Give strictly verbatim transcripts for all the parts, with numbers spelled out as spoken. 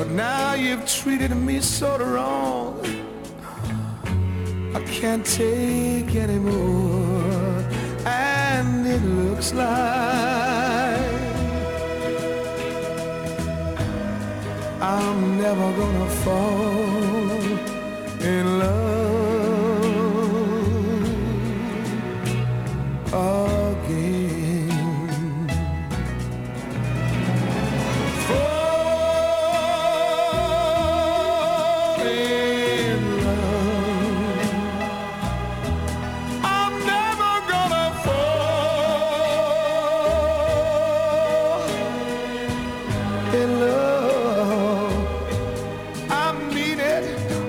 Now you've treated me so wrong, I can't take anymore. And it looks like I'm never gonna fall in love again. Fall in love. I'm never gonna fall in love. I mean it.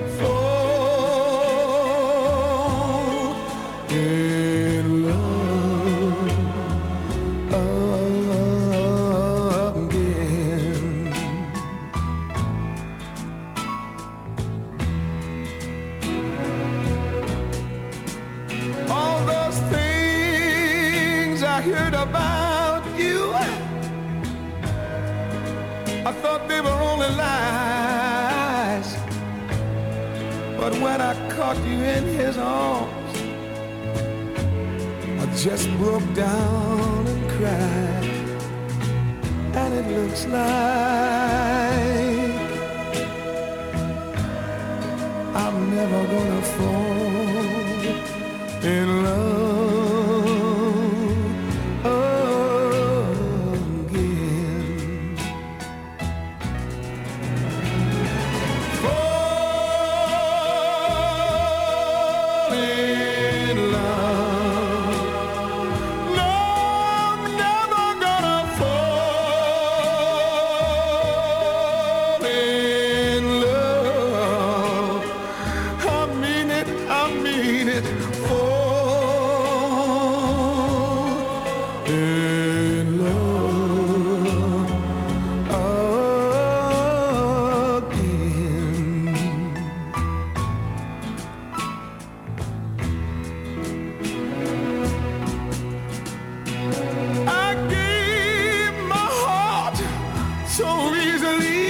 Fall in love again. All those things I heard about you, I thought they were only lies. But when I caught you in his arms, I just broke down and cried. And it looks like I'm never gonna fall in love again. Fall in love. No, I'm never gonna fall in love. I mean it, I mean it. Fall in love again. I gave my heart so easily,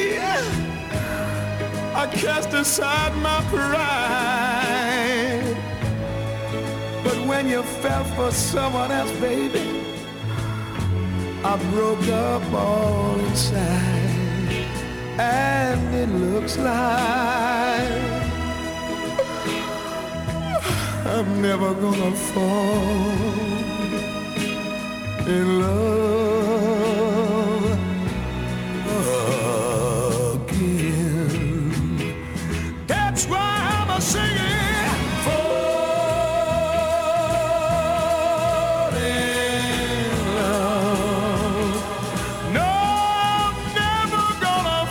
I cast aside my pride. But when you fell for someone else, baby, I broke up all inside. And it looks like I'm never gonna fall in love again. That's why I'm a singing. Fall in love. No, I'm never gonna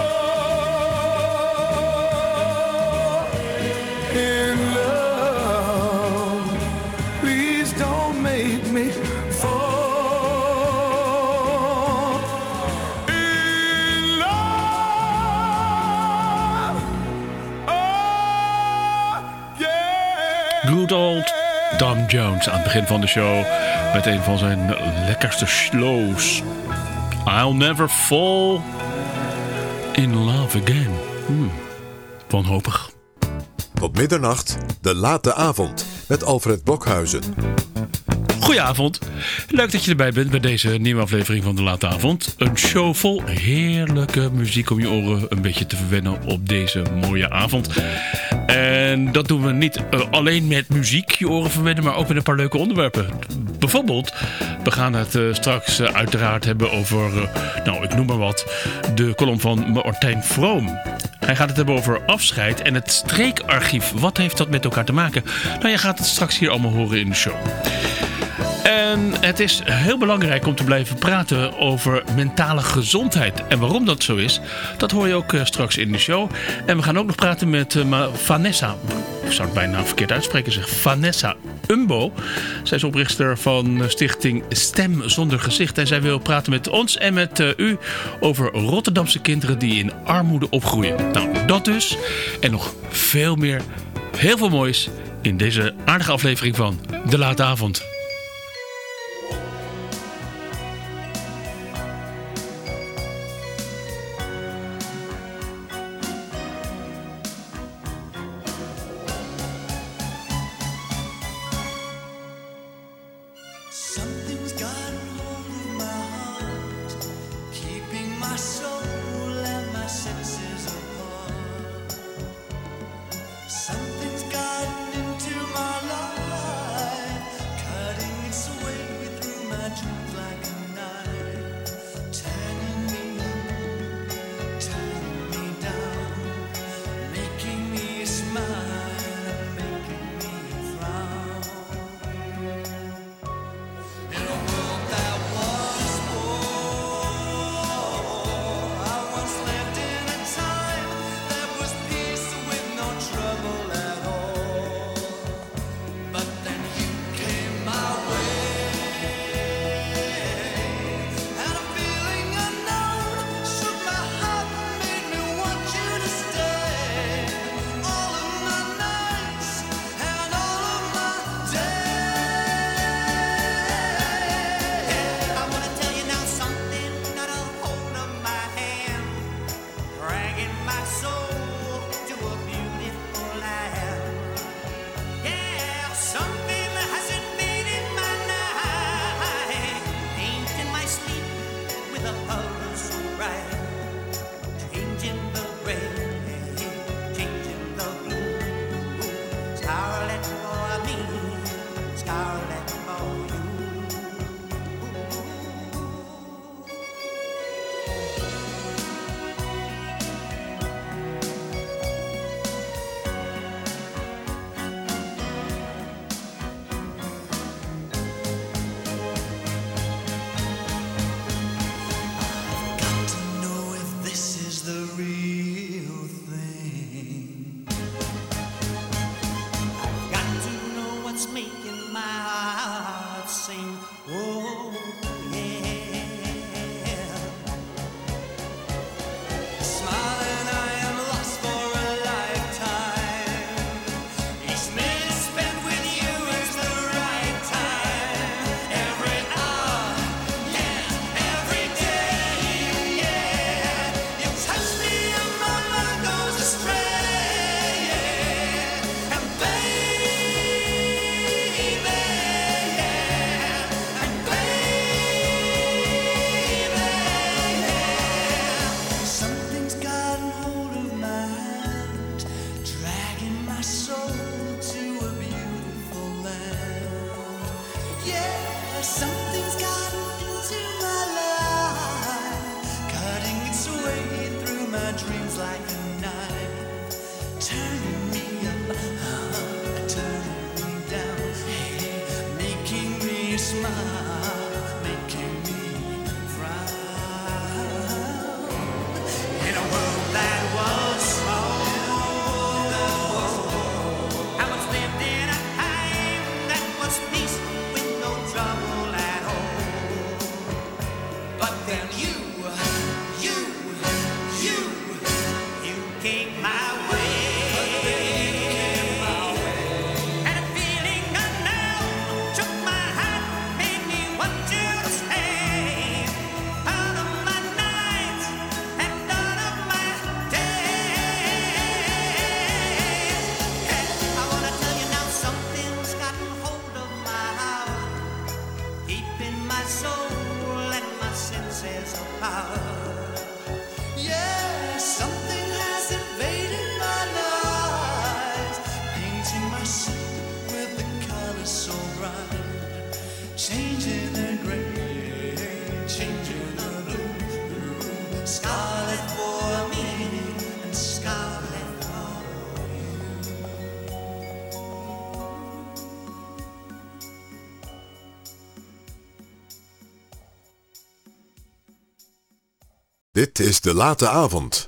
fall in love. Please don't make me fall in love again. Good old Tom Jones aan het begin van de show met een van zijn lekkerste slows. I'll never fall in love again. Hmm. Wanhopig. Tot middernacht, de late avond met Alfred Blokhuizen. Goedenavond. Leuk dat je erbij bent bij deze nieuwe aflevering van De Late Avond. Een show vol heerlijke muziek om je oren een beetje te verwennen op deze mooie avond. En dat doen we niet uh, alleen met muziek je oren verwennen, maar ook met een paar leuke onderwerpen. Bijvoorbeeld, we gaan het uh, straks uh, uiteraard hebben over, uh, nou ik noem maar wat, de column van Martijn Vroom. Hij gaat het hebben over afscheid en het streekarchief. Wat heeft dat met elkaar te maken? Nou, je gaat het straks hier allemaal horen in de show. En het is heel belangrijk om te blijven praten over mentale gezondheid. En waarom dat zo is, dat hoor je ook uh, straks in de show. En we gaan ook nog praten met uh, Vanessa. Ik zou het bijna verkeerd uitspreken, zeg. Vanessa Umbo. Zij is oprichter van stichting Stem Zonder Gezicht. En zij wil praten met ons en met uh, u over Rotterdamse kinderen die in armoede opgroeien. Nou, dat dus. En nog veel meer, heel veel moois in deze aardige aflevering van De Late Avond. Yeah, something's gotten into my life, cutting its way through my dreams like a knife, turning me up, uh, turning me down, hey, making me smile, making me frown. In a world that was small, I was lived in a time that was peace with no trouble at all. But then you, you, you, you came my way. And a feeling unknown took my heart, made me want to stay. Out of my nights and out of my days. Hey, I wanna tell you now, something's gotten hold of my heart, deep in my soul and my senses of power. Yeah, something has invaded my life, painting my soul with the colors so bright, changing the gray, changing the blue, blue, scarlet for me and scarlet for you. Dit is De Late Avond.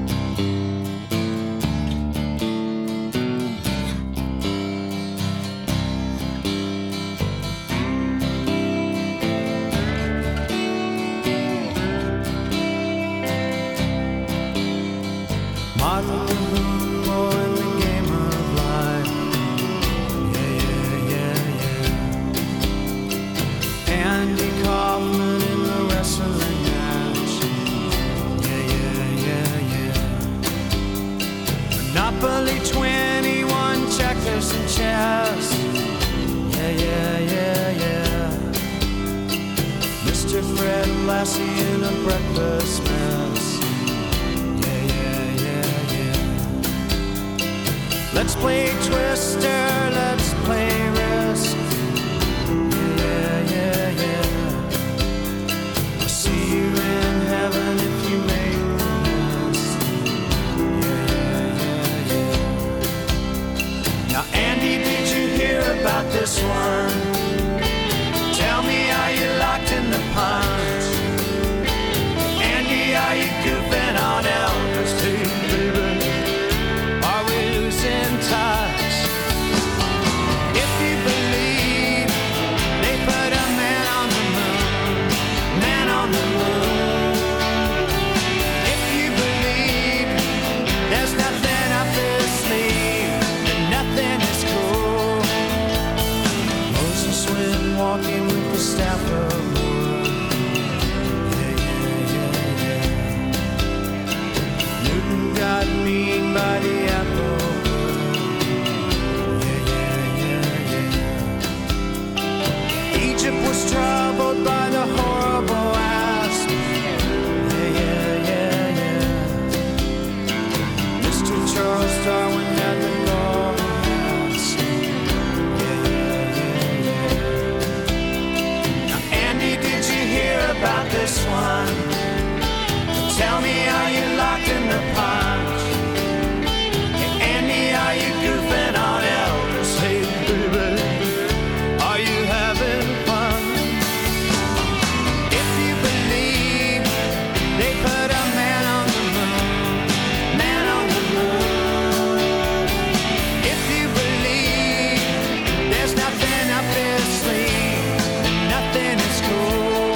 Martin Lumbo in the game of life. Yeah, yeah, yeah, yeah. Andy Kaufman in the wrestling match. Yeah, yeah, yeah, yeah. Monopoly twenty-one, checkers and chess. Yeah, yeah, yeah, yeah. Mister Fred Lassie in a breakfast mess. Yeah, yeah, yeah, yeah. Let's play Twister, let's play Risk. Yeah, yeah, yeah. I'll see you in heaven if you make the list. Yeah, yeah, yeah, yeah. Now, Andy, did you hear about this one? Tell me, are you locked in the punch? Andy, are you goofing on Elvis too, baby? Are we losing touch? If you believe they put a man on the moon, man on the moon. If you believe there's nothing up their sleeve, then nothing is cool. Moses went walking with the staff of wood. Yeah, yeah, yeah, yeah. Newton got mean by the apple. Yeah, yeah, yeah, yeah. Egypt was troubled by the horrible asp. Yeah, yeah, yeah, yeah. Mister Charles Darwin had the golden ass. Yeah, yeah, yeah, yeah. Now, Andy, did you hear about this one? Tell me, are you locked in the punch? Hey, Andy, are you goofing on Elvis? Hey, baby, are you having fun? If you believe they put a man on the moon, man on the moon. If you believe there's nothing up their sleeve, and nothing is cool.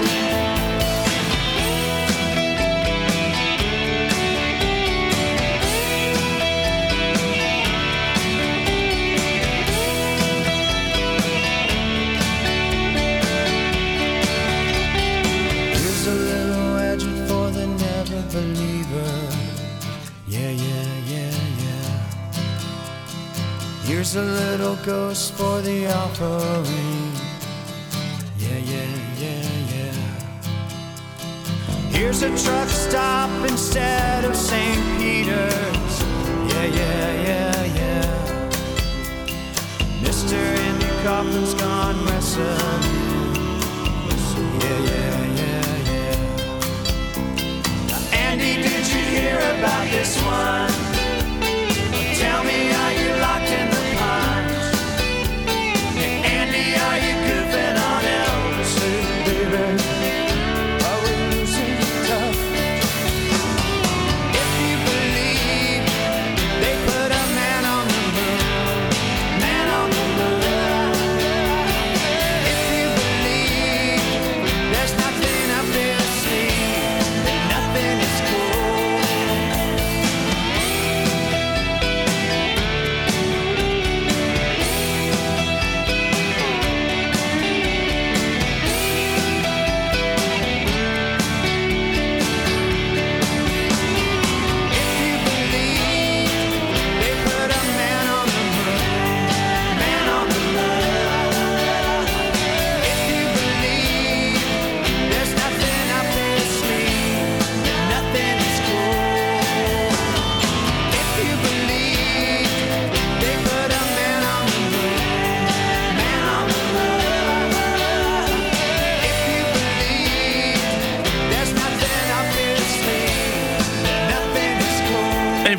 Here's a little legend for the never believer. Yeah, yeah, yeah, yeah. Here's a little ghost for the offering. Yeah, yeah, yeah, yeah. Here's a truck stop instead of Saint Peter's. Yeah, yeah, yeah, yeah. Mister Andy Kaufman's gone wrestling.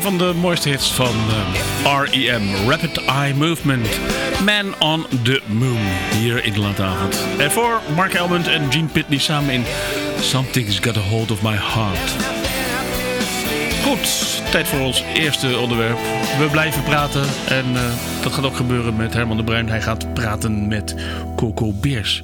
van de mooiste hits van uh, R E M, Rapid Eye Movement, Man on the Moon, hier in de late avond. En voor Mark Elmond en Gene Pitney samen in Something's Got a Hold of My Heart. Goed, tijd voor ons eerste onderwerp. We blijven praten en uh, dat gaat ook gebeuren met Herman de Bruin. Hij gaat praten met Coco Beers.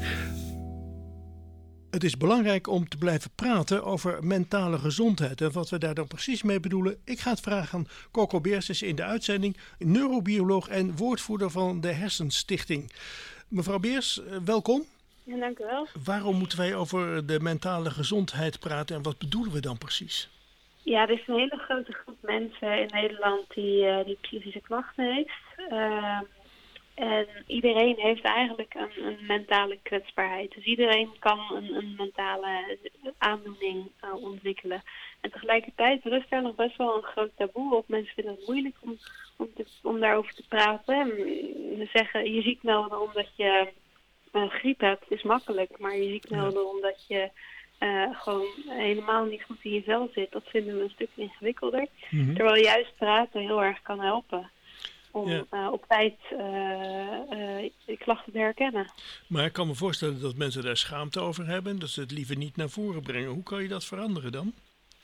Het is belangrijk om te blijven praten over mentale gezondheid en wat we daar dan precies mee bedoelen. Ik ga het vragen aan Coco Beers, is in de uitzending neurobioloog en woordvoerder van de Hersenstichting. Mevrouw Beers, welkom. Ja, dank u wel. Waarom moeten wij over de mentale gezondheid praten en wat bedoelen we dan precies? Ja, er is een hele grote groep mensen in Nederland die, uh, die psychische klachten heeft. Uh, En iedereen heeft eigenlijk een, een mentale kwetsbaarheid. Dus iedereen kan een, een mentale aandoening uh, ontwikkelen. En tegelijkertijd rust er nog best wel een groot taboe op. Mensen vinden het moeilijk om, om, te, om daarover te praten. En we zeggen, je ziek melden omdat je uh, griep hebt, is makkelijk. Maar je ziek melden omdat je uh, gewoon helemaal niet goed in je vel zit, dat vinden we een stuk ingewikkelder. Mm-hmm. Terwijl juist praten heel erg kan helpen. Om ja. uh, op tijd uh, uh, klachten te herkennen. Maar ik kan me voorstellen dat mensen daar schaamte over hebben. Dat ze het liever niet naar voren brengen. Hoe kan je dat veranderen dan?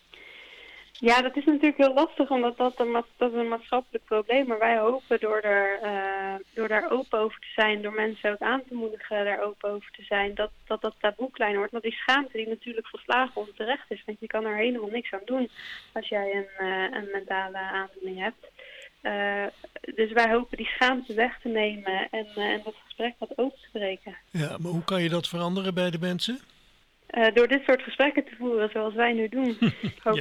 Ja, dat is natuurlijk heel lastig. Omdat dat een, dat is een maatschappelijk probleem. Maar wij hopen door, er, uh, door daar open over te zijn. Door mensen ook aan te moedigen daar open over te zijn. Dat dat, dat taboe kleiner wordt. Want die schaamte die natuurlijk volslagen onterecht is. Want je kan er helemaal niks aan doen. Als jij een, uh, een mentale aandoening hebt. Uh, dus wij hopen die schaamte weg te nemen en, uh, en dat gesprek wat open te breken. Ja, maar hoe kan je dat veranderen bij de mensen? Uh, door dit soort gesprekken te voeren zoals wij nu doen. ja.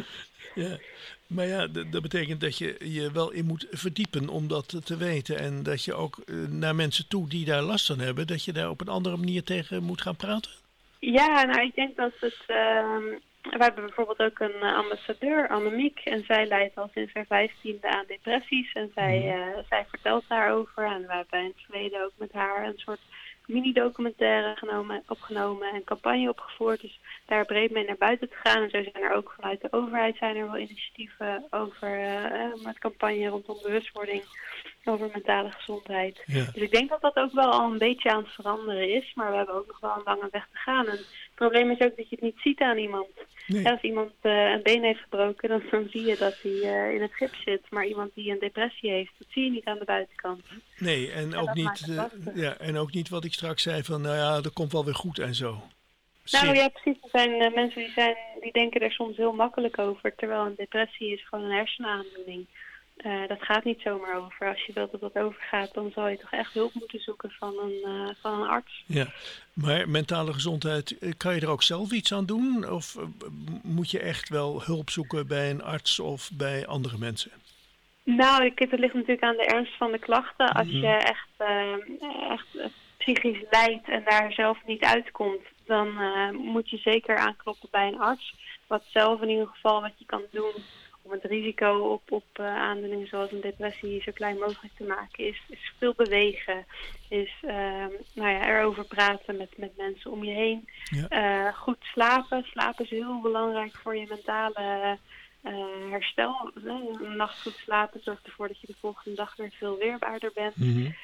ja, maar ja, d- dat betekent dat je je wel in moet verdiepen om dat te weten. En dat je ook uh, naar mensen toe die daar last van hebben, dat je daar op een andere manier tegen moet gaan praten? Ja, nou ik denk dat het... Uh, We hebben bijvoorbeeld ook een uh, ambassadeur, Annemiek, en zij leidt al sinds haar vijftiende aan depressies. En zij, uh, zij vertelt daarover. En we hebben in het verleden ook met haar een soort mini-documentaire genomen, opgenomen en campagne opgevoerd. Dus daar breed mee naar buiten te gaan. En zo zijn er ook vanuit de overheid zijn er wel initiatieven over uh, met campagne rondom bewustwording over mentale gezondheid. Ja. Dus ik denk dat dat ook wel al een beetje aan het veranderen is. Maar we hebben ook nog wel een lange weg te gaan. En het probleem is ook dat je het niet ziet aan iemand. Nee. Als iemand uh, een been heeft gebroken, dan, dan zie je dat hij uh, in het gips zit. Maar iemand die een depressie heeft, dat zie je niet aan de buitenkant. Nee, en, en ook, niet, uh, ja, en ook niet wat ik straks zei van, nou ja, dat komt wel weer goed en zo. Nou Zin. ja, precies. Er zijn uh, mensen die, zijn, die denken er soms heel makkelijk over. Terwijl een depressie is gewoon een hersenaandoening. Uh, dat gaat niet zomaar over. Als je wilt dat dat overgaat, dan zal je toch echt hulp moeten zoeken van een, uh, van een arts. Ja, maar mentale gezondheid, kan je er ook zelf iets aan doen? Of uh, moet je echt wel hulp zoeken bij een arts of bij andere mensen? Nou, het ligt natuurlijk aan de ernst van de klachten. Als mm-hmm. je echt, uh, echt psychisch lijdt en daar zelf niet uitkomt, dan uh, moet je zeker aankloppen bij een arts. Wat zelf in ieder geval wat je kan doen om het risico op, op uh, aandoeningen zoals een depressie zo klein mogelijk te maken, is, is veel bewegen. Is uh, nou ja, erover praten met, met mensen om je heen. Ja. Uh, goed slapen. Slapen is heel belangrijk voor je mentale uh, herstel. Een nacht goed slapen zorgt ervoor dat je de volgende dag weer veel weerbaarder bent. Mm-hmm.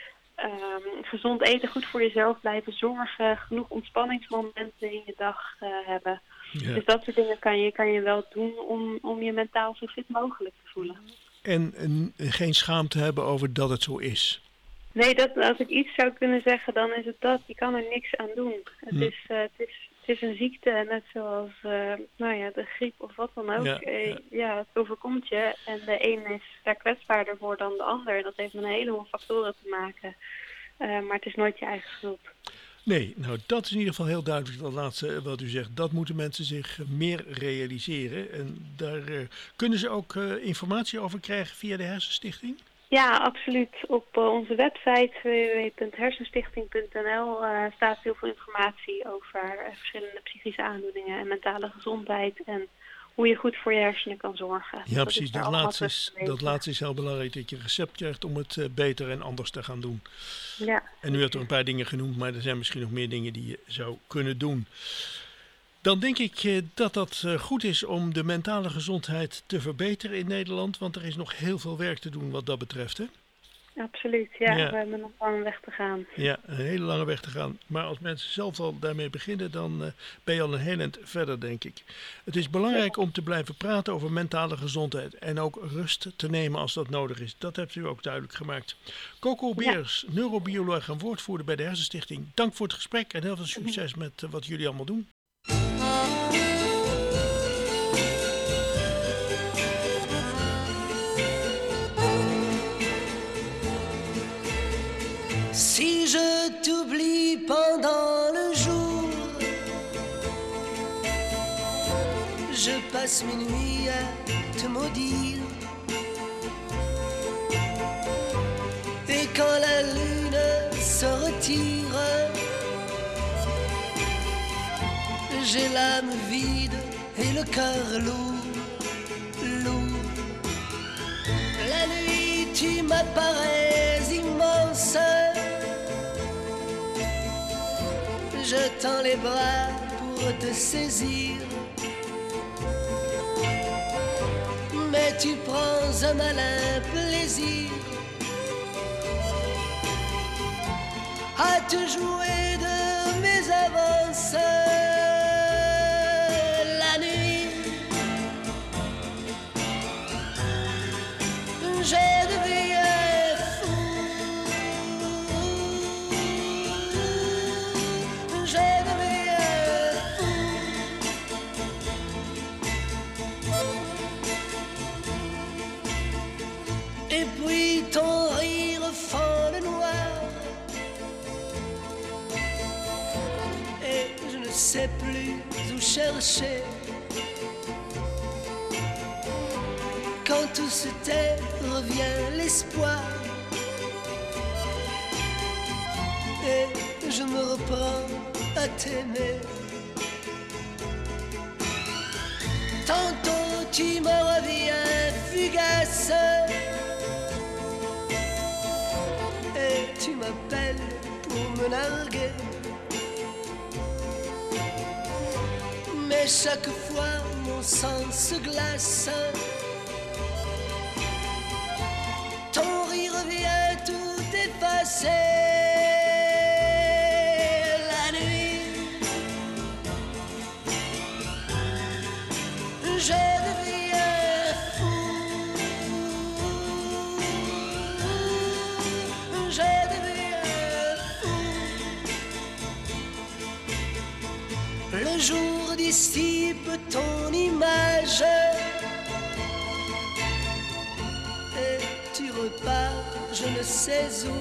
Um, gezond eten, goed voor jezelf blijven zorgen. Genoeg ontspanningsmomenten in je dag uh, hebben. Ja. Dus dat soort dingen kan je, kan je wel doen om, om je mentaal zo fit mogelijk te voelen. En, en geen schaamte hebben over dat het zo is? Nee, dat, als ik iets zou kunnen zeggen, dan is het dat. Je kan er niks aan doen. Het, hm. is, uh, het, is, het is een ziekte, net zoals uh, nou ja, de griep of wat dan ook. Ja, uh, ja. ja, het overkomt je. En de een is daar kwetsbaarder voor dan de ander. En dat heeft met een heleboel factoren te maken. Uh, maar het is nooit je eigen schuld. Nee, nou dat is in ieder geval heel duidelijk dat laatste wat u zegt. Dat moeten mensen zich meer realiseren. En daar uh, kunnen ze ook uh, informatie over krijgen via de Hersenstichting? Ja, absoluut. Op uh, onze website w w w punt hersenstichting punt n l uh, staat heel veel informatie over uh, verschillende psychische aandoeningen en mentale gezondheid en hoe je goed voor je hersenen kan zorgen. Ja, dat precies. Dat laatste, is, dat laatste is heel belangrijk, dat je een recept krijgt om het uh, beter en anders te gaan doen. Ja. En u hebt er een paar dingen genoemd, maar er zijn misschien nog meer dingen die je zou kunnen doen. Dan denk ik eh, dat dat eh, goed is om de mentale gezondheid te verbeteren in Nederland. Want er is nog heel veel werk te doen wat dat betreft, hè? Absoluut, ja. Ja. We hebben nog wel een weg te gaan. Ja, een hele lange weg te gaan. Maar als mensen zelf al daarmee beginnen, dan uh, ben je al een heel eind verder, denk ik. Het is belangrijk om te blijven praten over mentale gezondheid. En ook rust te nemen als dat nodig is. Dat hebt u ook duidelijk gemaakt. Coco Beers, ja. neurobioloog en woordvoerder bij de Hersenstichting. Dank voor het gesprek en heel veel succes met uh, wat jullie allemaal doen. Si je t'oublie pendant le jour, je passe mes nuits à te maudire. Et quand la lune se retire, j'ai l'âme vide et le cœur lourd, lourd. La nuit tu m'apparais immense, je tends les bras pour te saisir, mais tu prends un malin plaisir à te jouer de mes avances. La nuit, j'ai deviens fou, j'ai deviens fou. Et puis ton rire fend le noir, et je ne sais plus où chercher. Quand tout se tait, revient l'espoir, et je me reprends à t'aimer. Tantôt tu me reviens fugace, et tu m'appelles pour me narguer. Mais chaque fois mon sang se glace, ton rire vient tout effacer. La nuit, je deviens fou, je deviens fou. Le jour dissipe ton image, et tu repars, je ne sais où,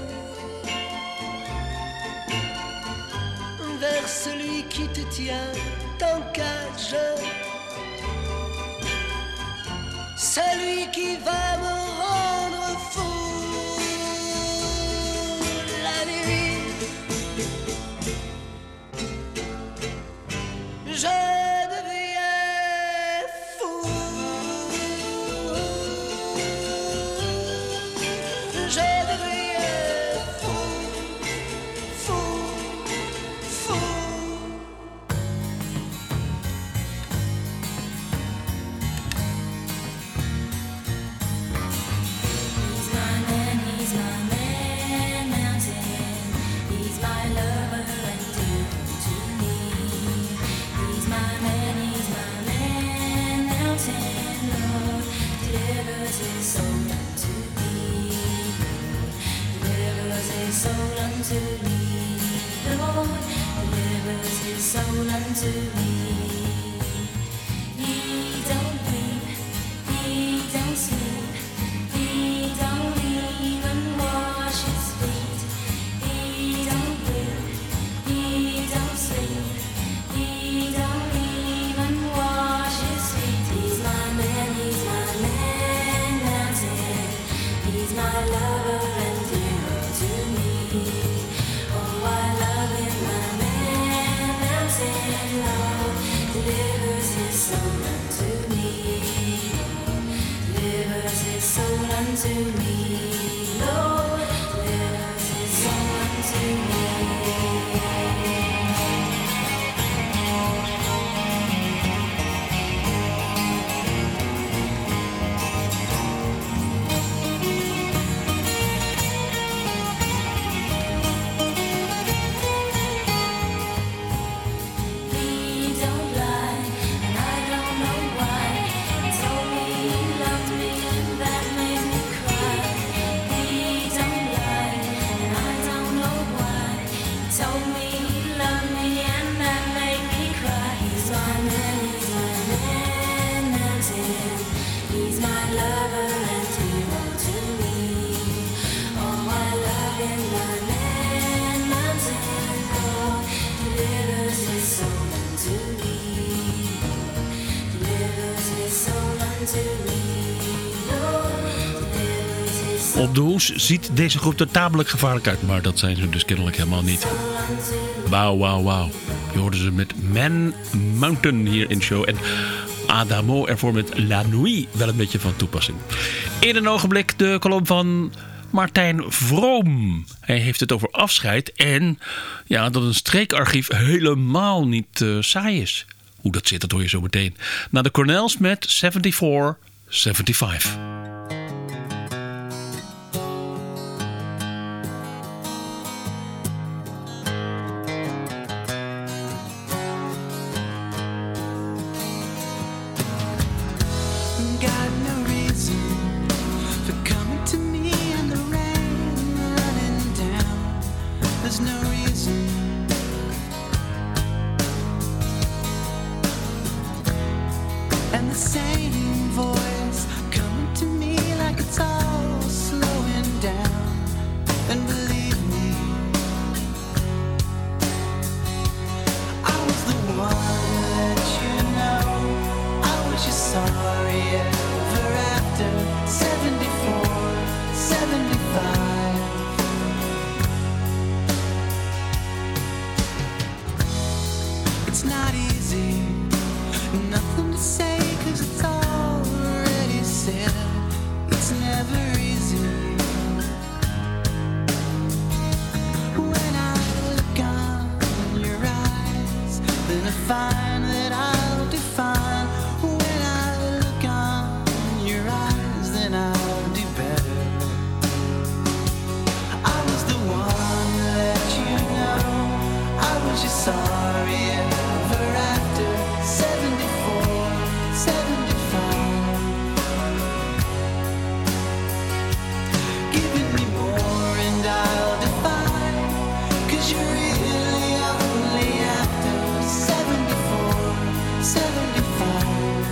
vers celui qui te tient en cage, celui qui va me rendre fou. La nuit, je deviens fou, je deviens fou, fou, fou. He's my man, he's my man, mountain. He's my lover and dear to me. He's my man, he's my man, mountain. Lord delivers his soul unto me. Delivers his soul unto me. Lord delivers his soul unto me. He don't weep, he don't sleep, he don't even wash his feet. He don't weep, he don't sleep, he don't even wash his feet. He's my man, he's my man, mountain. He's my lover and dear to me. Oh, I love him, my man, mountain. Lord delivers his soul unto me. Delivers his soul unto me. Lord delivers his soul unto me. Op de hoes ziet deze groep er tamelijk gevaarlijk uit, maar dat zijn ze dus kennelijk helemaal niet. Wauw, wauw, wauw. Je hoorde ze met Man Mountain hier in de show. En Adamo ervoor met La Nuit, wel een beetje van toepassing. In een ogenblik de kolom van Martijn Vroom. Hij heeft het over afscheid en ja, dat een streekarchief helemaal niet uh, saai is. Hoe dat zit, dat hoor je zo meteen. Na de Cornels met zevenenzeventig zevenenzeventig. Got no reason for coming to me in the rain, running down. There's no reason. And the same voice coming to me like it's all slowing down. And believe me, I was the one that you know. I was just sorry ever after seventy-four, seventy-five. It's not easy, nothing to say, cause it's already said. It's never easy. When I look on your eyes, then I find that I'll define. When I look on your eyes, then I'll do better. I was the one that you know. I was just sorry ever after seventy-four, seventy-five. Giving me more and I'll define, cause you're really only after seventy-four, seventy-five.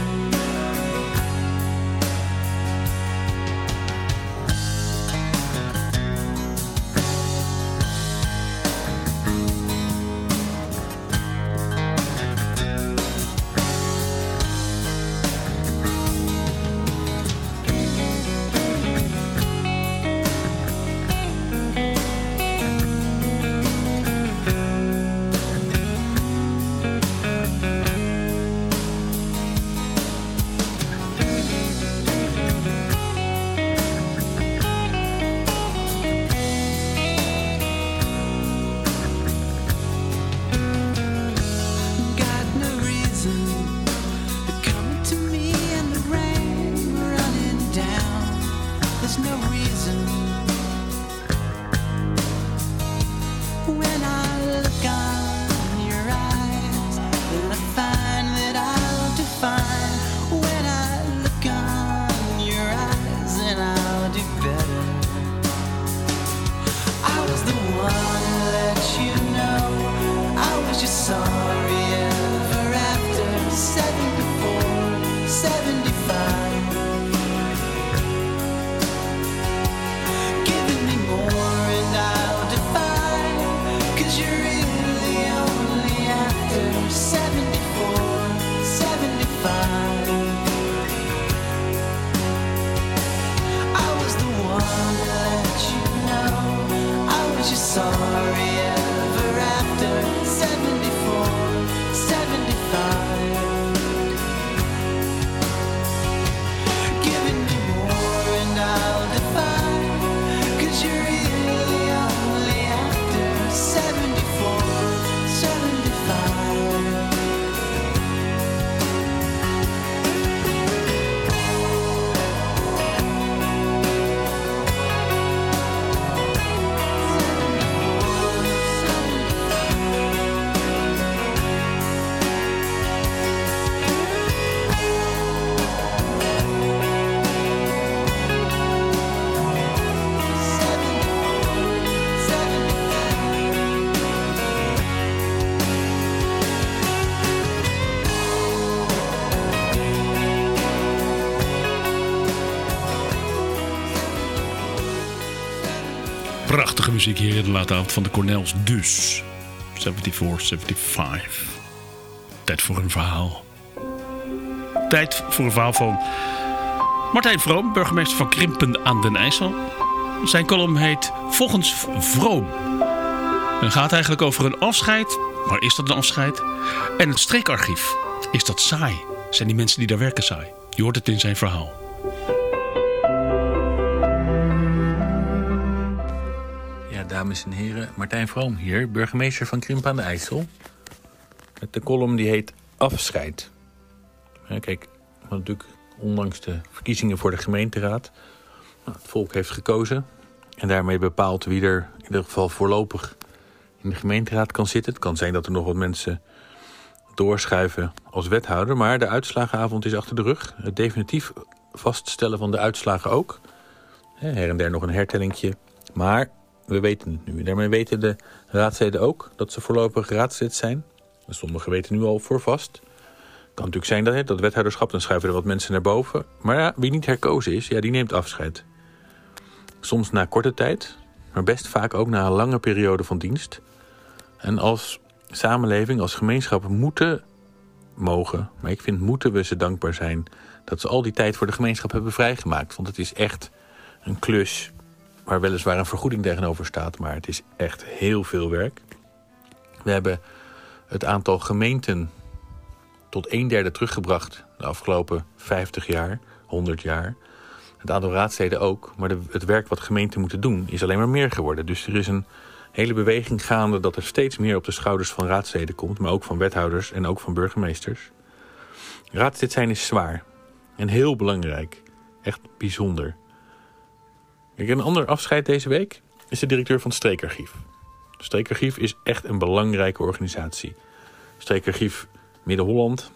Got no reason for coming to me in the rain, running down. There's no reason. When I look on your eyes, then I find that I'll define. When I look on your eyes, then I'll do better. I was the one that you know. I was just sorry ever after seventy-four, seventy-five. Giving me more and I'll define, cause you're really only after seventy-four, seventy-five. I was the one that you know. I was just sorry ever after seventy-four, seventy-five. Giving me more and I'll define, cause you're really only after seventy-four, seventy-five. Prachtige muziek hier in de late avond van de Cornels dus. zevenenzeventig zevenenzeventig. Tijd voor een verhaal. Tijd voor een verhaal van Martijn Vroom, burgemeester van Krimpen aan den IJssel. Zijn column heet Volgens Vroom. En gaat eigenlijk over een afscheid. Maar is dat een afscheid? En het streekarchief. Is dat saai? Zijn die mensen die daar werken saai? Je hoort het in zijn verhaal. Ja, dames en heren. Martijn Vroom hier, burgemeester van Krimpen aan de IJssel. Met de column die heet Afscheid. Ja, kijk, natuurlijk ondanks de verkiezingen voor de gemeenteraad. Nou, het volk heeft gekozen. En daarmee bepaalt wie er in ieder geval voorlopig in de gemeenteraad kan zitten. Het kan zijn dat er nog wat mensen doorschuiven als wethouder. Maar de uitslagenavond is achter de rug. Het definitief vaststellen van de uitslagen ook. Her en der nog een hertellingje. Maar we weten het nu. Daarmee weten de raadsleden ook dat ze voorlopig raadslid zijn. Sommigen weten nu al voor vast. Het kan natuurlijk zijn dat dat wethouderschap, dan schuiven er wat mensen naar boven. Maar ja, wie niet herkozen is, ja, die neemt afscheid. Soms na korte tijd, maar best vaak ook na een lange periode van dienst. En als samenleving, als gemeenschap moeten, mogen, maar ik vind moeten we ze dankbaar zijn dat ze al die tijd voor de gemeenschap hebben vrijgemaakt. Want het is echt een klus waar weliswaar een vergoeding tegenover staat, maar het is echt heel veel werk. We hebben het aantal gemeenten tot een derde teruggebracht de afgelopen vijftig jaar, honderd jaar. Het aantal raadsleden ook, maar de, het werk wat gemeenten moeten doen is alleen maar meer geworden. Dus er is een hele beweging gaande dat er steeds meer op de schouders van raadsleden komt, maar ook van wethouders en ook van burgemeesters. Raadslid zijn is zwaar en heel belangrijk. Echt bijzonder. Kijk, een ander afscheid deze week is de directeur van het Streekarchief. Het Streekarchief is echt een belangrijke organisatie. Streekarchief Midden-Holland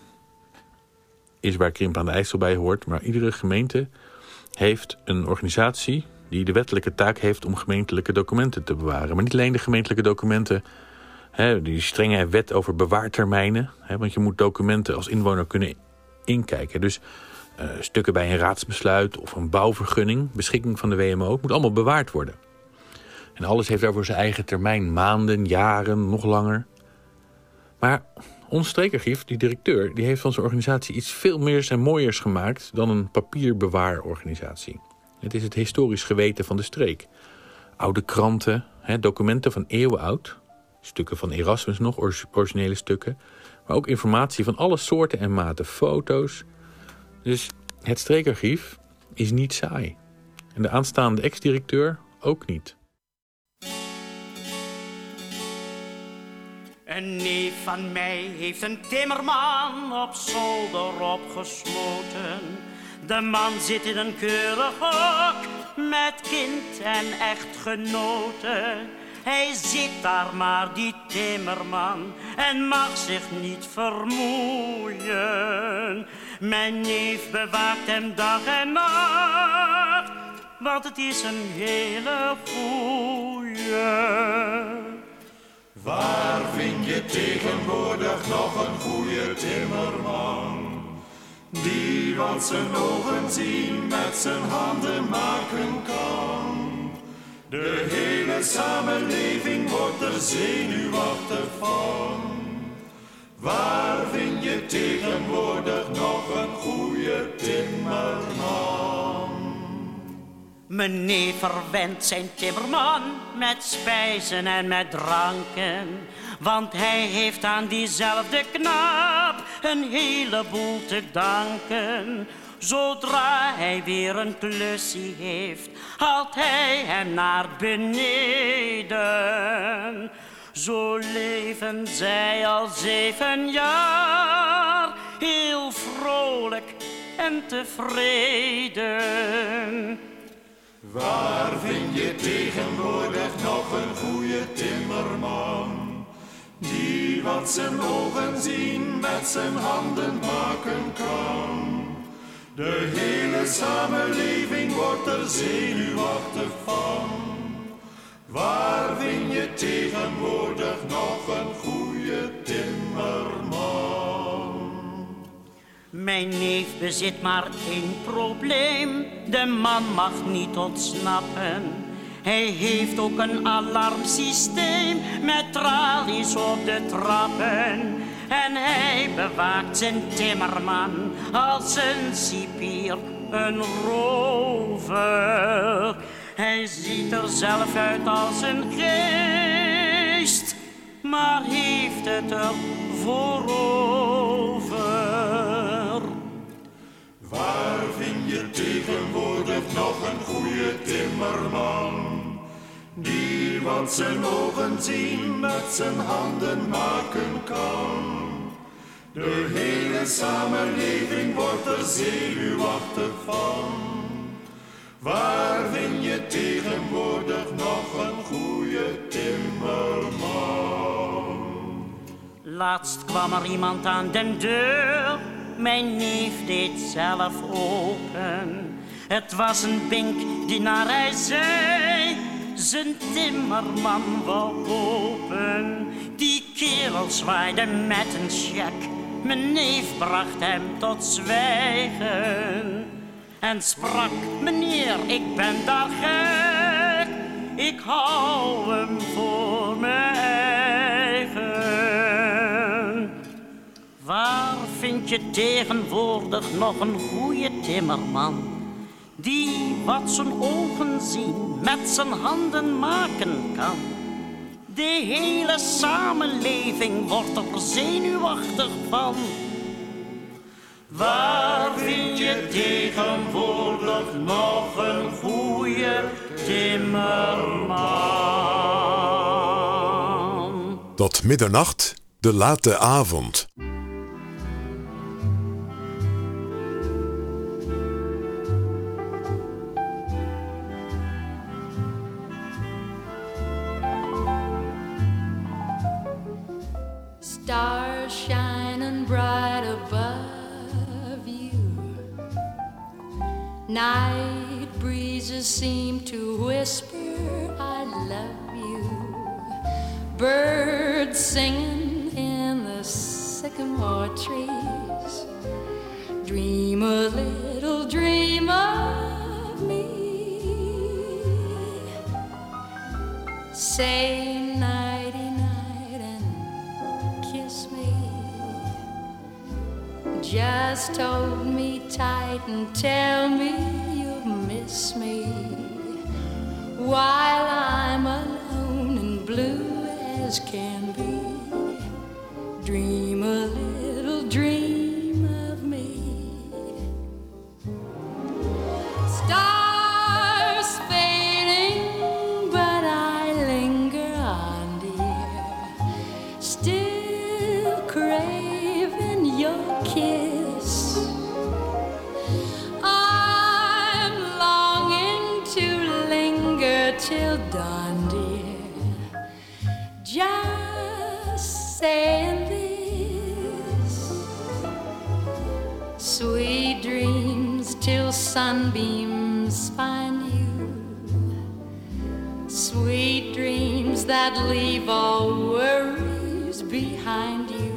is waar Krimpen aan de IJssel bij hoort, maar iedere gemeente heeft een organisatie die de wettelijke taak heeft om gemeentelijke documenten te bewaren. Maar niet alleen de gemeentelijke documenten, hè, die strenge wet over bewaartermijnen, hè, want je moet documenten als inwoner kunnen inkijken. Dus uh, stukken bij een raadsbesluit of een bouwvergunning, beschikking van de W M O, het moet allemaal bewaard worden. En alles heeft daarvoor zijn eigen termijn, maanden, jaren, nog langer. Maar ons Streekarchief, die directeur, die heeft van zijn organisatie iets veel meer en mooiers gemaakt dan een papierbewaarorganisatie. Het is het historisch geweten van de streek. Oude kranten, hè, documenten van eeuwen oud, stukken van Erasmus nog, originele stukken, maar ook informatie van alle soorten en maten, foto's. Dus het Streekarchief is niet saai. En de aanstaande ex-directeur ook niet. Een neef van mij heeft een timmerman op zolder opgesloten. De man zit in een keurig hok met kind en echtgenote. Hij zit daar maar, die timmerman, en mag zich niet vermoeien. Mijn neef bewaakt hem dag en nacht, want het is een hele goeie. Waar vind je tegenwoordig nog een goede timmerman? Die wat zijn ogen zien met zijn handen maken kan. De hele samenleving wordt er zenuwachtig van. Waar vind je tegenwoordig nog een goede timmerman? Meneer verwendt zijn timmerman met spijzen en met dranken. Want hij heeft aan diezelfde knap een heleboel te danken. Zodra hij weer een klusje heeft, haalt hij hem naar beneden. Zo leven zij al zeven jaar, heel vrolijk en tevreden. Waar vind je tegenwoordig nog een goede timmerman? Die wat zijn ogen zien met zijn handen maken kan. De hele samenleving wordt er zenuwachtig van. Waar vind je tegenwoordig nog een goede timmerman? Mijn neef bezit maar één probleem. De man mag niet ontsnappen. Hij heeft ook een alarmsysteem met tralies op de trappen. En hij bewaakt zijn timmerman als een cipier, een rover. Hij ziet er zelf uit als een geest, maar heeft het er voor over. Waar vind je tegenwoordig nog een goede timmerman? Die wat zijn ogen zien met zijn handen maken kan. De hele samenleving wordt er zenuwachtig van. Waar vind je tegenwoordig nog een goede timmerman? Laatst kwam er iemand aan de deur, mijn neef deed zelf open. Het was een bink die naar hij zei, zijn timmerman wou open. Die kerel zwaaide met een cheque, mijn neef bracht hem tot zwijgen. En sprak, meneer, ik ben daar gek, ik hou hem voor mijn eigen. Waar vind je tegenwoordig nog een goede timmerman? Die wat zijn ogen zien met zijn handen maken kan. De hele samenleving wordt er zenuwachtig van. Waar vind je tegenwoordig nog een goede timmerman? Tot middernacht, de late avond. Stars shining bright above you. Night breezes seem to whisper, I love you. Birds singing in the sycamore trees. Dream a little dream of me. Say nighty night and kiss me. Just hold me tight and tell me you'll miss me while I'm alone and blue as can be. Dream a little dream of me. Stars fading, but I linger on, dear, still craving your kiss. I'm longing to linger till dawn, dear, just saying this. Sweet dreams till sunbeams find you. Sweet dreams that leave all worries behind you.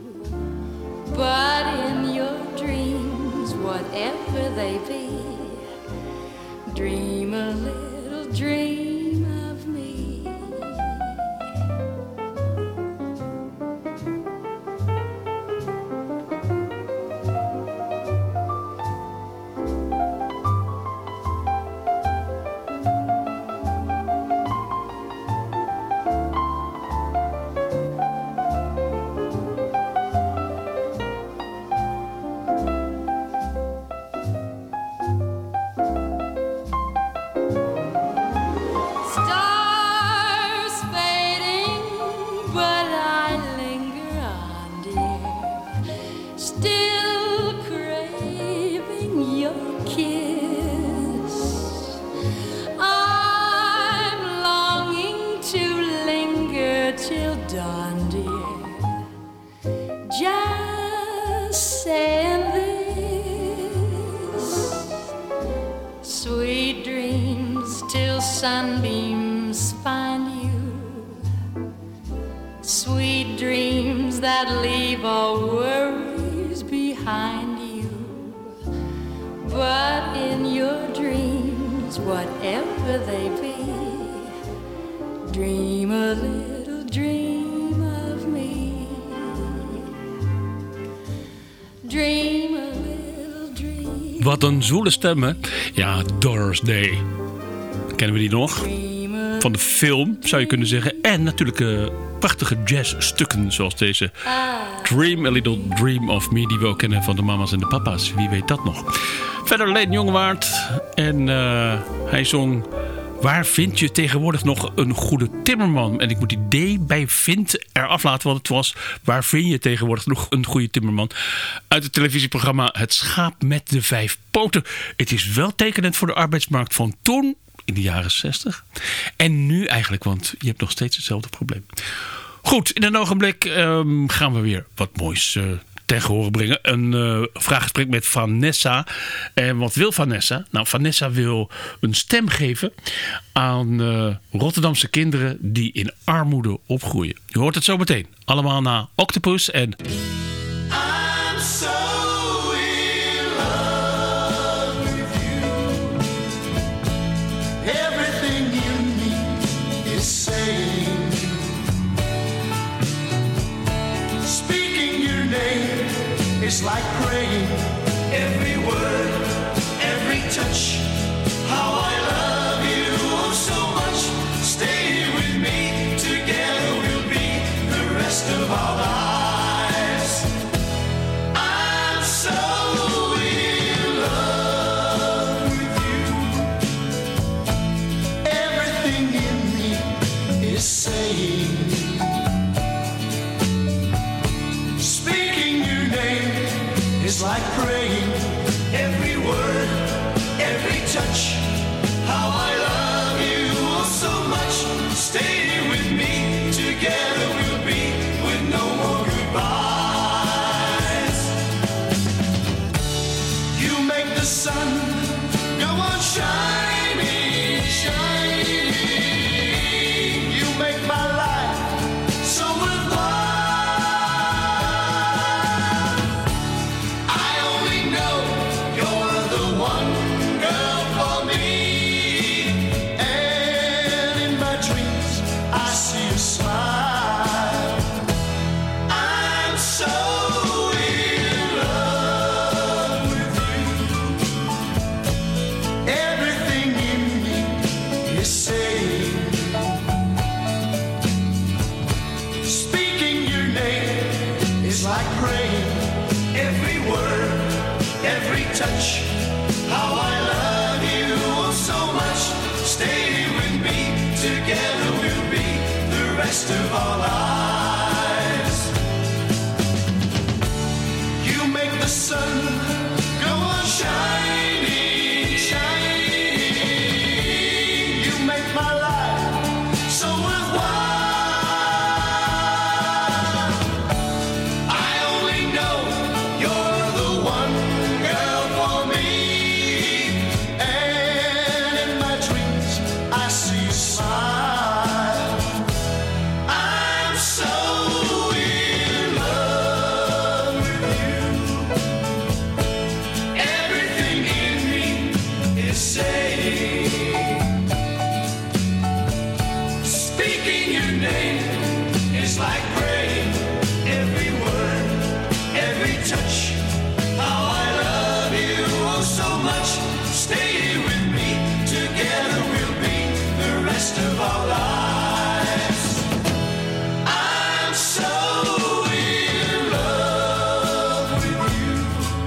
But in your dreams, whatever they be, dream a little dream of me. Stars fading, but I linger on, dear, still craving your kiss. I'm longing to linger till dawn, dear, just saying this. Sweet dreams till sunbeams find you. Sweet dreams that leave all worries behind you. But in your dreams, whatever they be, dream a little dream of me. Dream a little dream. Wat een zoele stem, hè? Ja, Doris Day. kennen we die nog? Van de film, zou je kunnen zeggen. En natuurlijk uh, prachtige jazzstukken zoals deze Dream, A Little Dream of Me, die we ook kennen van de mama's en de papa's. Wie weet dat nog? Verder Leen Jongewaard. En uh, hij zong... Waar vind je tegenwoordig nog een goede timmerman? En ik moet die D bij vind eraf laten, want het was... Waar vind je tegenwoordig nog een goede timmerman? Uit het televisieprogramma Het Schaap met de Vijf Poten. Het is wel tekenend voor de arbeidsmarkt van toen, in de jaren zestig. En nu eigenlijk, want je hebt nog steeds hetzelfde probleem. Goed, in een ogenblik um, gaan we weer wat moois... Uh, tegen horen brengen. Een uh, vraaggesprek met Vanessa. En wat wil Vanessa? Nou, Vanessa wil een stem geven aan uh, Rotterdamse kinderen die in armoede opgroeien. Je hoort het zo meteen. Allemaal na Octopus en... I'm so in love with you. Everything you need is saying. Speaking your name is like praying. Every word, every touch. How I love you oh so much. Stay with me. Together we'll be the rest of our lives. I'm so in love with you. Everything in me is saying. Speaking your name is like praying. Every word, every touch. How I love you oh so much. Stay with me. Together we'll be with no more goodbyes. You make the sun go on shining, shining. You make my life so worthwhile. I only know you're the one girl for me. And in my dreams I see you smile. I'm so in love with you. Everything in me is saying. Speaking your name is like praying. Every word, every touch. How I love you oh so much. Stay with me. Together we'll be the rest of our lives. You make the sun go on shining, shining. You make my life so worthwhile. I only know you're the one girl for me. And in my dreams I see you smile. I'm so in love with you. Everything in me is saying. Speaking your name is like praying. Every word, every touch. How I love you oh so much. Stay with me. Together we'll be the rest of our lives. I'm so in love with you.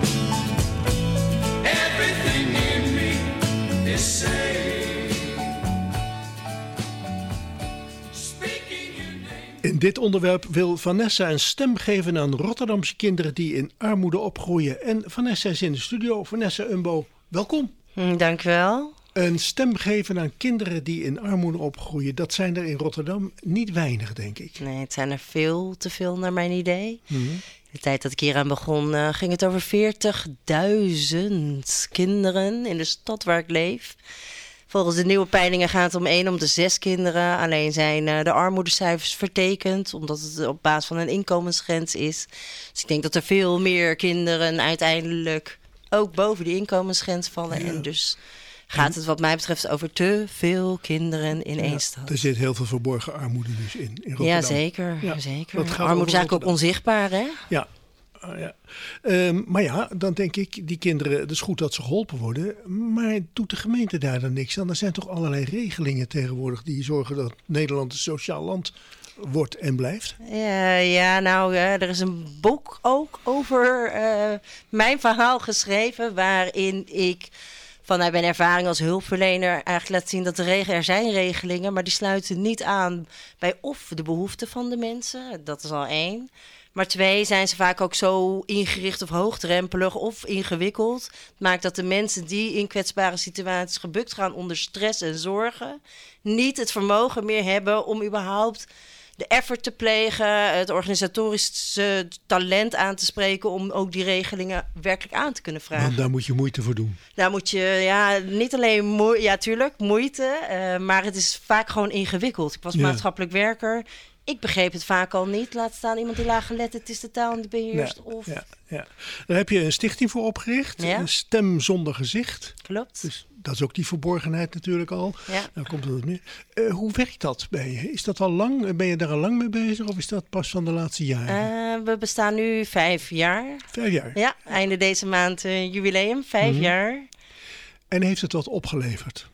Everything in me is saying. Speaking your name. In dit onderwerp wil Vanessa een stem geven aan Rotterdamse kinderen die in armoede opgroeien. En Vanessa is in de studio. Vanessa Umbo, welkom. Hm, dank u wel. Een stem geven aan kinderen die in armoede opgroeien. Dat zijn er in Rotterdam niet weinig, denk ik. Nee, het zijn er veel te veel naar mijn idee. Mhm. De tijd dat ik hier aan begon uh, ging het over veertigduizend kinderen in de stad waar ik leef. Volgens de nieuwe peilingen gaat het om één om de zes kinderen. Alleen zijn uh, de armoedecijfers vertekend, omdat het op basis van een inkomensgrens is. Dus ik denk dat er veel meer kinderen uiteindelijk ook boven die inkomensgrens vallen. Ja. En dus gaat het wat mij betreft over te veel kinderen in één stad. Er zit heel veel verborgen armoede dus in, in Rotterdam. Ja, zeker. Ja, zeker. dat gaat Armoede over is eigenlijk ook Rotterdam. onzichtbaar, hè? Ja, Ah, ja. Um, maar ja, dan denk ik, die kinderen, het is goed dat ze geholpen worden. Maar doet de gemeente daar dan niks aan? Er zijn toch allerlei regelingen tegenwoordig die zorgen dat Nederland een sociaal land wordt en blijft? Ja, ja nou, uh, er is een boek ook over uh, mijn verhaal geschreven, waarin ik vanuit mijn ervaring als hulpverlener eigenlijk laat zien dat de regen, er zijn regelingen, maar die sluiten niet aan bij of de behoeften van de mensen. Dat is al één. Maar twee, zijn ze vaak ook zo ingericht of hoogdrempelig of ingewikkeld. Het maakt dat de mensen die in kwetsbare situaties gebukt gaan onder stress en zorgen, niet het vermogen meer hebben om überhaupt de effort te plegen, het organisatorische talent aan te spreken om ook die regelingen werkelijk aan te kunnen vragen. Want daar moet je moeite voor doen. Daar moet je, ja, niet alleen moeite, ja tuurlijk, moeite, uh, maar het is vaak gewoon ingewikkeld. Ik was Ja. maatschappelijk werker. Ik begreep het vaak al niet. Laat staan iemand die laaggeletterd is de taal niet beheerst. Ja, of... ja, ja. Daar heb je een stichting voor opgericht. Ja. Een Stem zonder gezicht. Klopt. Dus dat is ook die verborgenheid natuurlijk al. Ja. Dan komt het meer. Uh, hoe werkt dat bij je? Is dat al lang? Ben je daar al lang mee bezig? Of is dat pas van de laatste jaren? Uh, we bestaan nu vijf jaar. Vijf jaar? Ja, einde deze maand uh, jubileum. Vijf Mhm. jaar. En heeft het wat opgeleverd?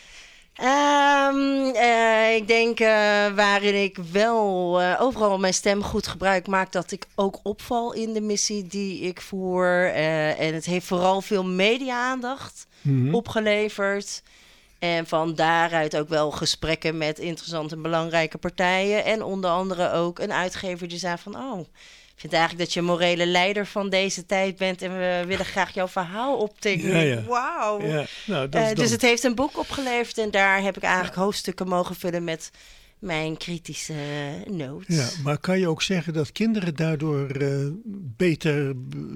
Um, uh, ik denk uh, waarin ik wel uh, overal mijn stem goed gebruik maak, dat ik ook opval in de missie die ik voer. Uh, en het heeft vooral veel media-aandacht Mhm. opgeleverd. En van daaruit ook wel gesprekken met interessante en belangrijke partijen. En onder andere ook een uitgever die zei van, oh, ik vind eigenlijk dat je een morele leider van deze tijd bent en we willen graag jouw verhaal optekenen. Ja, ja. Wauw. Ja, nou, dat is Uh, dan- dus het heeft een boek opgeleverd en daar heb ik eigenlijk hoofdstukken mogen vullen met mijn kritische notes. Ja, maar kan je ook zeggen dat kinderen daardoor uh, beter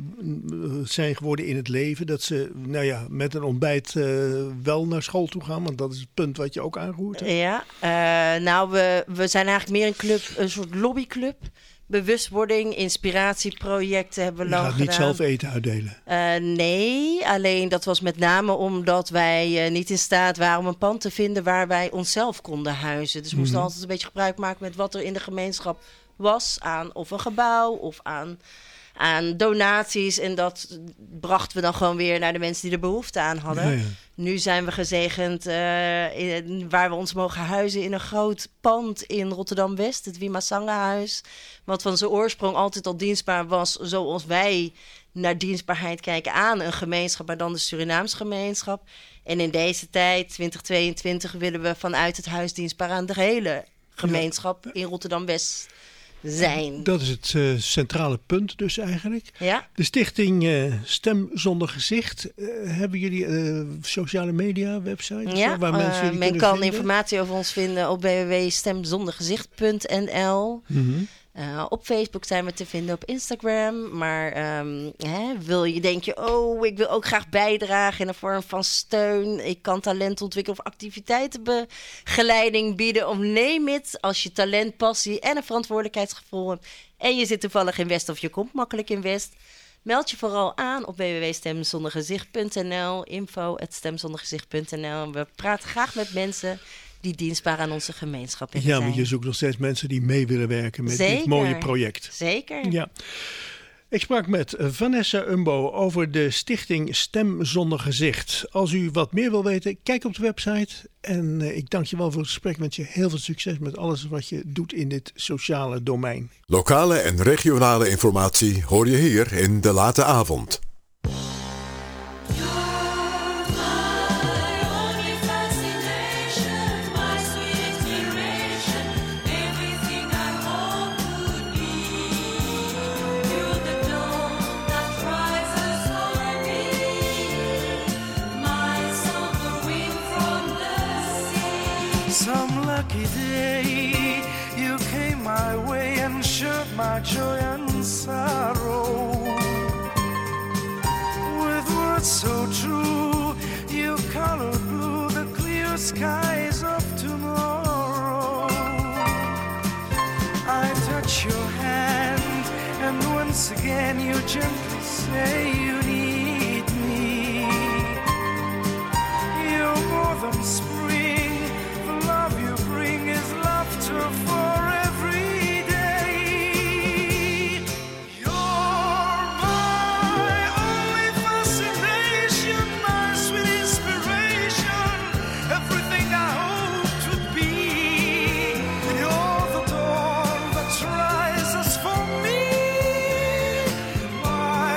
uh, zijn geworden in het leven? Dat ze, nou ja, met een ontbijt uh, wel naar school toe gaan? Want dat is het punt wat je ook aanroert. Hè? Ja, uh, nou, we, we zijn eigenlijk meer een club, een soort lobbyclub. Bewustwording, inspiratieprojecten hebben we Je lang gaat gedaan. niet zelf eten uitdelen. Uh, nee, alleen dat was met name omdat wij uh, niet in staat waren om een pand te vinden waar wij onszelf konden huizen. Dus we moesten Mhm. altijd een beetje gebruik maken met wat er in de gemeenschap was. Aan of een gebouw of aan, aan donaties. En dat brachten we dan gewoon weer naar de mensen die er behoefte aan hadden. Ja, ja. Nu zijn we gezegend uh, in, waar we ons mogen huizen in een groot pand in Rotterdam-West. Het Wima Sangahuis. Wat van zijn oorsprong altijd al dienstbaar was, zoals wij naar dienstbaarheid kijken aan een gemeenschap, maar dan de Surinaams gemeenschap. En in deze tijd, twintig tweeëntwintig, willen we vanuit het huis dienstbaar aan de hele gemeenschap in Rotterdam-West zijn. Dat is het uh, centrale punt dus eigenlijk. Ja. De stichting uh, Stem zonder gezicht. Uh, hebben jullie uh, sociale media website? of Ja, zo, waar uh, mensen jullie men kunnen kan vinden? informatie over ons vinden op w w w punt stem zonder gezicht punt n l. Mhm. Uh, op Facebook zijn we te vinden, op Instagram. Maar um, hè, wil je, denk je, oh, ik wil ook graag bijdragen in een vorm van steun. Ik kan talent ontwikkelen of activiteitenbegeleiding bieden. Of neem het, als je talent, passie en een verantwoordelijkheidsgevoel hebt. En je zit toevallig in West of je komt makkelijk in West. Meld je vooral aan op w w w punt stem zonder gezicht punt n l. info at stem zonder gezicht punt n l. We praten graag met mensen die dienstbaar aan onze gemeenschap willen Ja, zijn. maar je zoekt nog steeds mensen die mee willen werken met Zeker. dit mooie project. Zeker. Ja. Ik sprak met Vanessa Umbo over de stichting Stem zonder gezicht. Als u wat meer wil weten, kijk op de website. En uh, ik dank je wel voor het gesprek. Ik wens je heel veel succes met alles wat je doet in dit sociale domein. Lokale en regionale informatie hoor je hier in De Late Avond. Some lucky day you came my way and shared my joy and sorrow. With words so true, you colored blue the clear skies of tomorrow. I touch your hand and once again you gently say you need me. You're more than spring. Love you bring is laughter for every day. You're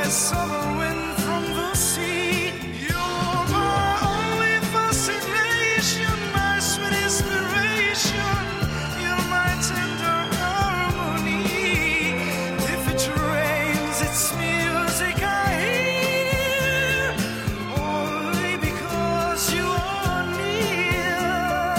my summer wind from the sea. You're my only fascination, my sweet inspiration. You're my tender harmony. If it rains, it's music I hear, only because you are near.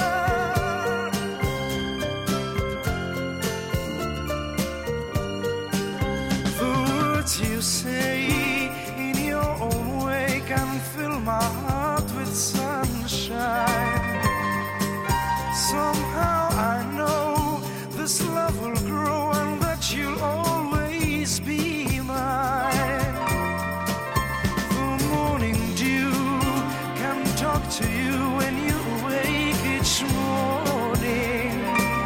The words you say in your own way can fill my heart with sunshine. Somehow I know this love will grow and that you'll always be mine. The morning dew can talk to you when you wake each morning.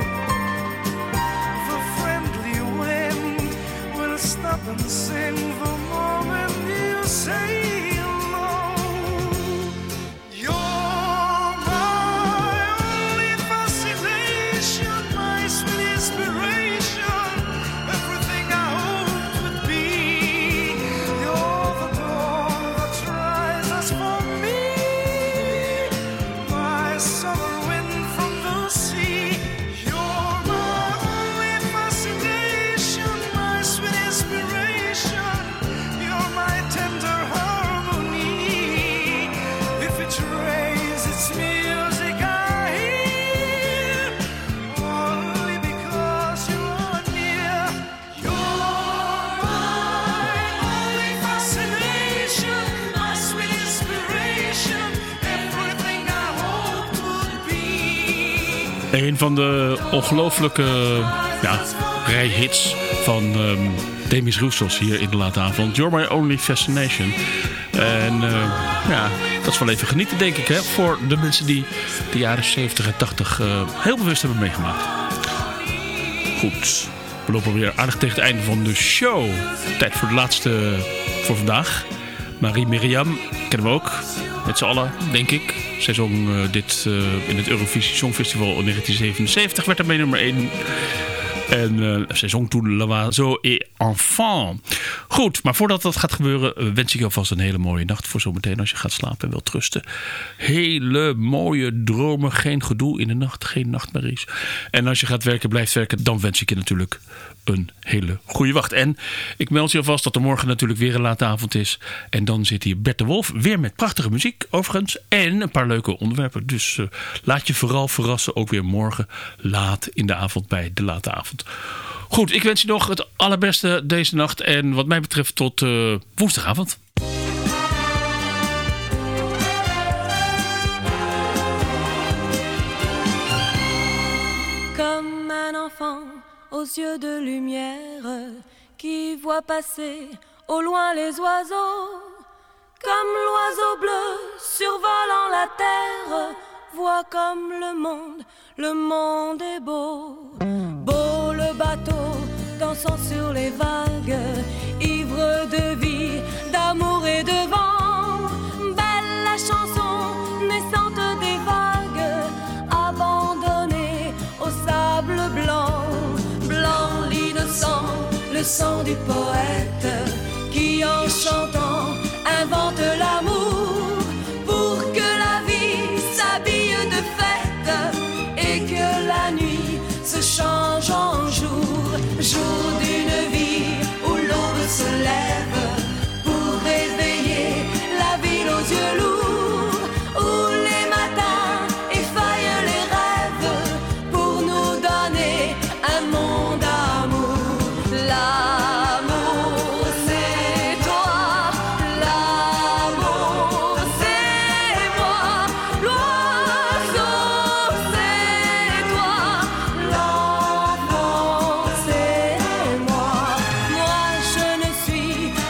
The friendly wind will stop and sing the moment you say hello. You're my only fascination, my sweet inspiration, everything I hoped would be. You're the dawn that rises for me, my summer wind from the sea. You're my only fascination, my sweet inspiration. You're my tender harmony. If it rains, it's music I hear, only because you are near. You're my only fascination, my sweet inspiration, everything I hoped would be. Een van de ongelooflijke ja, rijhits van um, Demis Roussos hier in de late avond. You're My Only Fascination. En uh, ja, dat is wel even genieten, denk ik, hè, voor de mensen die de jaren zeventig en tachtig uh, heel bewust hebben meegemaakt. Goed, we lopen weer aardig tegen het einde van de show. Tijd voor de laatste voor vandaag. Marie Miriam kennen we ook, met z'n allen, denk ik. Zij zong uh, dit uh, in het Eurovisie Songfestival in negentien zevenenzeventig, werd daarmee nummer één. En uh, zij zong toen L'Oiseau et Enfant. Goed, maar voordat dat gaat gebeuren, uh, wens ik je alvast een hele mooie nacht voor zometeen als je gaat slapen en wilt rusten. Hele mooie dromen, geen gedoe in de nacht, geen nachtmerries. En als je gaat werken, blijft werken, dan wens ik je natuurlijk een hele goede wacht. En ik meld je alvast dat er morgen natuurlijk weer een late avond is. En dan zit hier Bert de Wolf, weer met prachtige muziek overigens. En een paar leuke onderwerpen. Dus uh, laat je vooral verrassen, ook weer morgen laat in de avond bij de late avond. Goed, ik wens je nog het allerbeste deze nacht. En wat mij betreft tot uh, woensdagavond. Comme un enfant aux yeux de lumière qui voit passer au loin les oiseaux. Comme l'oiseau bleu survolant la terre, voit comme le monde, le monde est beau. Beau le bateau dansant sur les vagues, ivre de vie, d'amour et de vent. Belle la chanson naissante des vagues, abandonnée au sable blanc. Blanc l'innocent, le sang du poète, qui en chantant invente l'amour pour que la vie s'habille de fête et que la nuit se change en jour, jour d'une vie où l'aube se lève pour réveiller la ville aux yeux lourds, où les matins effeuillent les rêves pour nous donner un monde d'amour. L'amour c'est toi, l'amour c'est moi, l'oiseau c'est toi, l'enfant c'est moi. Moi je ne suis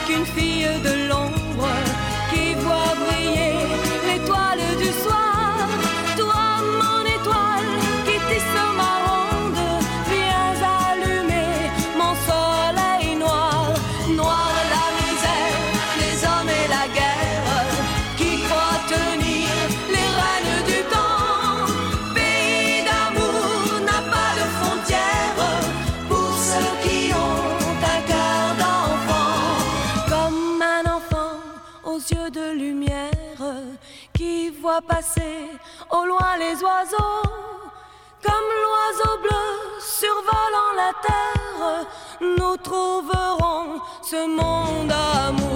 voit passer au loin les oiseaux. Comme l'oiseau bleu survolant la terre, nous trouverons ce monde amoureux.